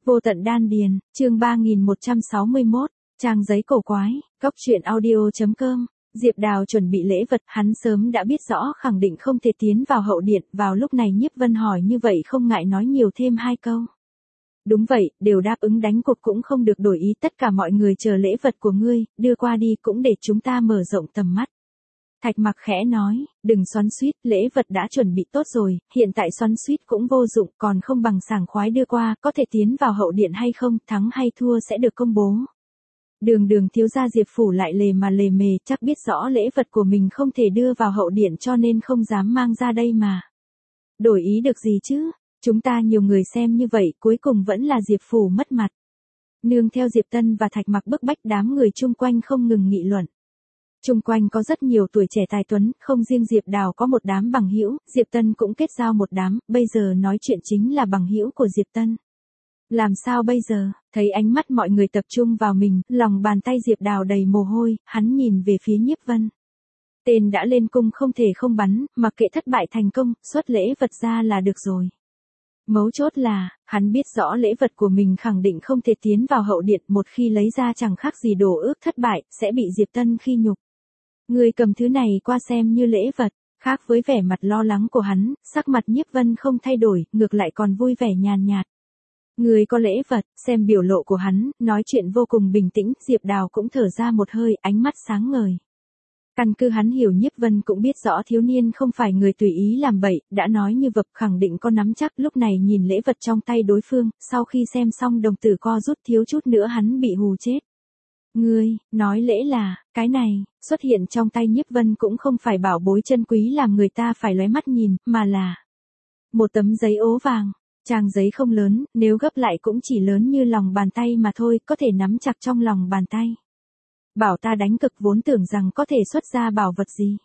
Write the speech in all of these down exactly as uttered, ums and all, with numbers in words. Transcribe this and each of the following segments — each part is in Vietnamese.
Vô tận đan điền, chương ba nghìn một trăm sáu mươi mốt, trang giấy cổ quái, góc truyện audio.com. Diệp Đào chuẩn bị lễ vật, hắn sớm đã biết rõ khẳng định không thể tiến vào hậu điện, vào lúc này Nhiếp Vân hỏi như vậy không ngại nói nhiều thêm hai câu. Đúng vậy, đều đáp ứng đánh cuộc cũng không được đổi ý, tất cả mọi người chờ lễ vật của ngươi, đưa qua đi cũng để chúng ta mở rộng tầm mắt. Thạch Mặc khẽ nói, đừng xoắn xuýt, lễ vật đã chuẩn bị tốt rồi, hiện tại xoắn xuýt cũng vô dụng, còn không bằng sảng khoái đưa qua, có thể tiến vào hậu điện hay không, thắng hay thua sẽ được công bố. Đường đường thiếu gia Diệp Phủ lại lề mà lề mề, chắc biết rõ lễ vật của mình không thể đưa vào hậu điện cho nên không dám mang ra đây mà. Đổi ý được gì chứ, chúng ta nhiều người xem như vậy, cuối cùng vẫn là Diệp Phủ mất mặt. Nương theo Diệp Tân và Thạch Mặc bức bách, đám người chung quanh không ngừng nghị luận. Chung quanh có rất nhiều tuổi trẻ tài tuấn, không riêng Diệp Đào có một đám bằng hữu, Diệp Tân cũng kết giao một đám, bây giờ nói chuyện chính là bằng hữu của Diệp Tân. Làm sao bây giờ, thấy ánh mắt mọi người tập trung vào mình, lòng bàn tay Diệp Đào đầy mồ hôi, hắn nhìn về phía Nhiếp Vân. Tên đã lên cung không thể không bắn, mặc kệ thất bại thành công, xuất lễ vật ra là được rồi. Mấu chốt là, hắn biết rõ lễ vật của mình khẳng định không thể tiến vào hậu điện, một khi lấy ra chẳng khác gì đổ ước thất bại, sẽ bị Diệp Tân khi nhục. Người cầm thứ này qua xem như lễ vật, khác với vẻ mặt lo lắng của hắn, sắc mặt Nhiếp Vân không thay đổi, ngược lại còn vui vẻ nhàn nhạt. Người có lễ vật, xem biểu lộ của hắn, nói chuyện vô cùng bình tĩnh, Diệp Đào cũng thở ra một hơi, ánh mắt sáng ngời. Căn cứ hắn hiểu Nhiếp Vân cũng biết rõ thiếu niên không phải người tùy ý làm bậy, đã nói như vật khẳng định có nắm chắc, lúc này nhìn lễ vật trong tay đối phương, sau khi xem xong đồng tử co rút thiếu chút nữa hắn bị hù chết. Ngươi, nói lễ là, cái này, xuất hiện trong tay Nhiếp Vân cũng không phải bảo bối chân quý làm người ta phải lóe mắt nhìn, mà là một tấm giấy ố vàng. Trang giấy không lớn, nếu gấp lại cũng chỉ lớn như lòng bàn tay mà thôi, có thể nắm chặt trong lòng bàn tay. Bảo ta đánh cực vốn tưởng rằng có thể xuất ra bảo vật gì.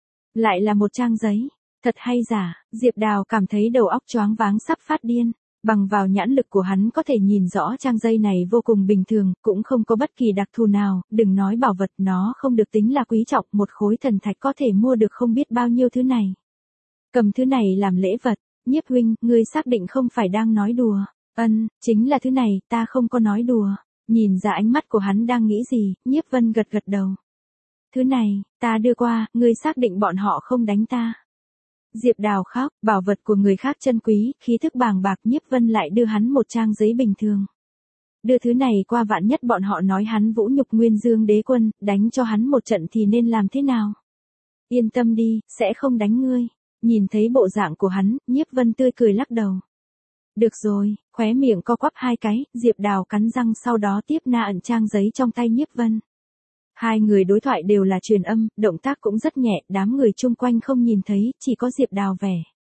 Lại là một trang giấy, thật hay giả, Diệp Đào cảm thấy đầu óc choáng váng sắp phát điên. Bằng vào nhãn lực của hắn có thể nhìn rõ trang giấy này vô cùng bình thường, cũng không có bất kỳ đặc thù nào, đừng nói bảo vật, nó không được tính là quý trọng, một khối thần thạch có thể mua được không biết bao nhiêu thứ này. Cầm thứ này làm lễ vật, Nhiếp huynh, ngươi xác định không phải đang nói đùa. Ân, chính là thứ này, ta không có nói đùa. Nhìn ra ánh mắt của hắn đang nghĩ gì, Nhiếp Vân gật gật đầu. Thứ này, ta đưa qua, ngươi xác định bọn họ không đánh ta. Diệp Đào khóc, bảo vật của người khác chân quý, khí thức bàng bạc, Nhiếp Vân lại đưa hắn một trang giấy bình thường. Đưa thứ này qua, vạn nhất bọn họ nói hắn vũ nhục Nguyên Dương Đế Quân, đánh cho hắn một trận thì nên làm thế nào? Yên tâm đi, sẽ không đánh ngươi. Nhìn thấy bộ dạng của hắn, Nhiếp Vân tươi cười lắc đầu. Được rồi, khóe miệng co quắp hai cái, Diệp Đào cắn răng sau đó tiếp na ẩn trang giấy trong tay Nhiếp Vân. Hai người đối thoại đều là truyền âm, động tác cũng rất nhẹ, đám người chung quanh không nhìn thấy, chỉ có Diệp Đào vẻ.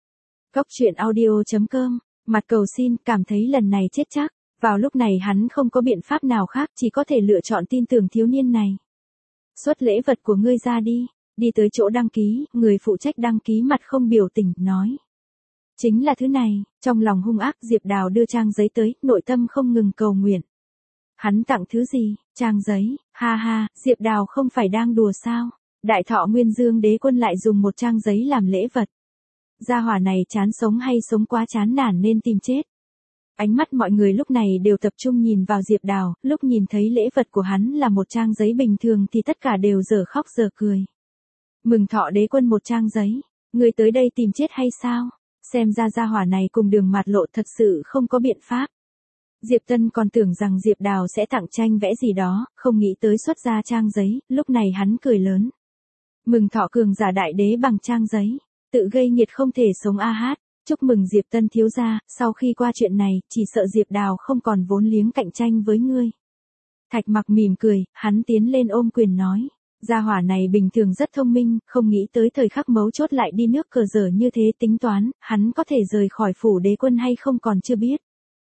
Góc truyện audio.com, mặt cầu xin, cảm thấy lần này chết chắc, vào lúc này hắn không có biện pháp nào khác, chỉ có thể lựa chọn tin tưởng thiếu niên này. Xuất lễ vật của ngươi ra đi. Đi tới chỗ đăng ký, người phụ trách đăng ký mặt không biểu tình, nói. Chính là thứ này, trong lòng hung ác Diệp Đào đưa trang giấy tới, nội tâm không ngừng cầu nguyện. Hắn tặng thứ gì, trang giấy, ha ha, Diệp Đào không phải đang đùa sao, đại thọ Nguyên Dương Đế Quân lại dùng một trang giấy làm lễ vật. Gia hỏa này chán sống hay sống quá chán nản nên tìm chết. Ánh mắt mọi người lúc này đều tập trung nhìn vào Diệp Đào, lúc nhìn thấy lễ vật của hắn là một trang giấy bình thường thì tất cả đều dở khóc dở cười. Mừng thọ Đế Quân một trang giấy, người tới đây tìm chết hay sao? Xem ra gia hỏa này cùng Đường Mạt Lộ thật sự không có biện pháp. Diệp Tân còn tưởng rằng Diệp Đào sẽ tặng tranh vẽ gì đó, không nghĩ tới xuất ra trang giấy, lúc này hắn cười lớn. Mừng thọ cường giả đại đế bằng trang giấy, tự gây nghiệt không thể sống a hát, chúc mừng Diệp Tân thiếu gia, sau khi qua chuyện này, chỉ sợ Diệp Đào không còn vốn liếng cạnh tranh với ngươi. Thạch Mặc mỉm cười, hắn tiến lên ôm quyền nói. Gia hỏa này bình thường rất thông minh, không nghĩ tới thời khắc mấu chốt lại đi nước cờ dở như thế, tính toán, hắn có thể rời khỏi phủ đế quân hay không còn chưa biết.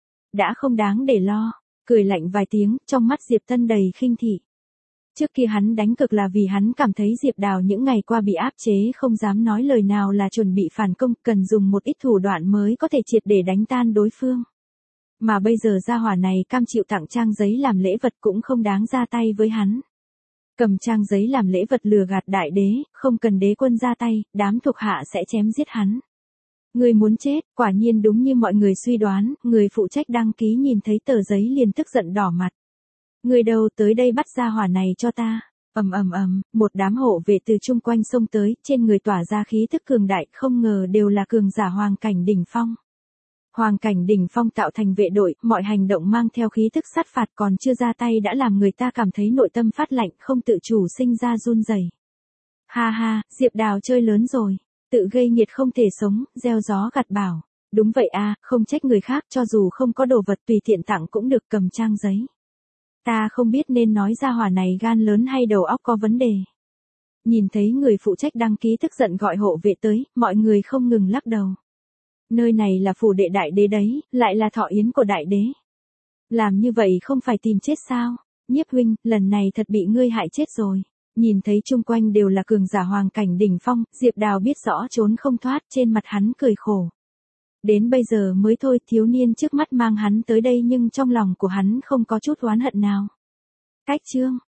Đã không đáng để lo, cười lạnh vài tiếng, trong mắt Diệp Tân đầy khinh thị. Trước kia hắn đánh cực là vì hắn cảm thấy Diệp Đào những ngày qua bị áp chế không dám nói lời nào là chuẩn bị phản công, cần dùng một ít thủ đoạn mới có thể triệt để đánh tan đối phương. Mà bây giờ gia hỏa này cam chịu tặng trang giấy làm lễ vật cũng không đáng ra tay với hắn. Cầm trang giấy làm lễ vật lừa gạt đại đế, không cần đế quân ra tay, đám thuộc hạ sẽ chém giết hắn. Ngươi muốn chết, quả nhiên đúng như mọi người suy đoán, người phụ trách đăng ký nhìn thấy tờ giấy liền tức giận đỏ mặt. Ngươi đâu, tới đây bắt ra hỏa này cho ta. Ầm ầm ầm, một đám hộ vệ từ chung quanh xông tới, trên người tỏa ra khí tức cường đại, không ngờ đều là cường giả hoàng cảnh đỉnh phong. Hoàng cảnh đỉnh phong tạo thành vệ đội, mọi hành động mang theo khí tức sát phạt, còn chưa ra tay đã làm người ta cảm thấy nội tâm phát lạnh, không tự chủ sinh ra run rẩy. Ha ha, Diệp Đào chơi lớn rồi, tự gây nghiệt không thể sống, gieo gió gặt bão. Đúng vậy a, không trách người khác, cho dù không có đồ vật tùy tiện tặng cũng được, cầm trang giấy. Ta không biết nên nói ra hỏa này gan lớn hay đầu óc có vấn đề. Nhìn thấy người phụ trách đăng ký tức giận gọi hộ vệ tới, mọi người không ngừng lắc đầu. Nơi này là phủ đệ đại đế đấy, lại là thọ yến của đại đế. Làm như vậy không phải tìm chết sao? Nhiếp huynh, lần này thật bị ngươi hại chết rồi. Nhìn thấy chung quanh đều là cường giả hoàng cảnh đỉnh phong, Diệp Đào biết rõ trốn không thoát, trên mặt hắn cười khổ. Đến bây giờ mới thôi, thiếu niên trước mắt mang hắn tới đây nhưng trong lòng của hắn không có chút oán hận nào. Cách chương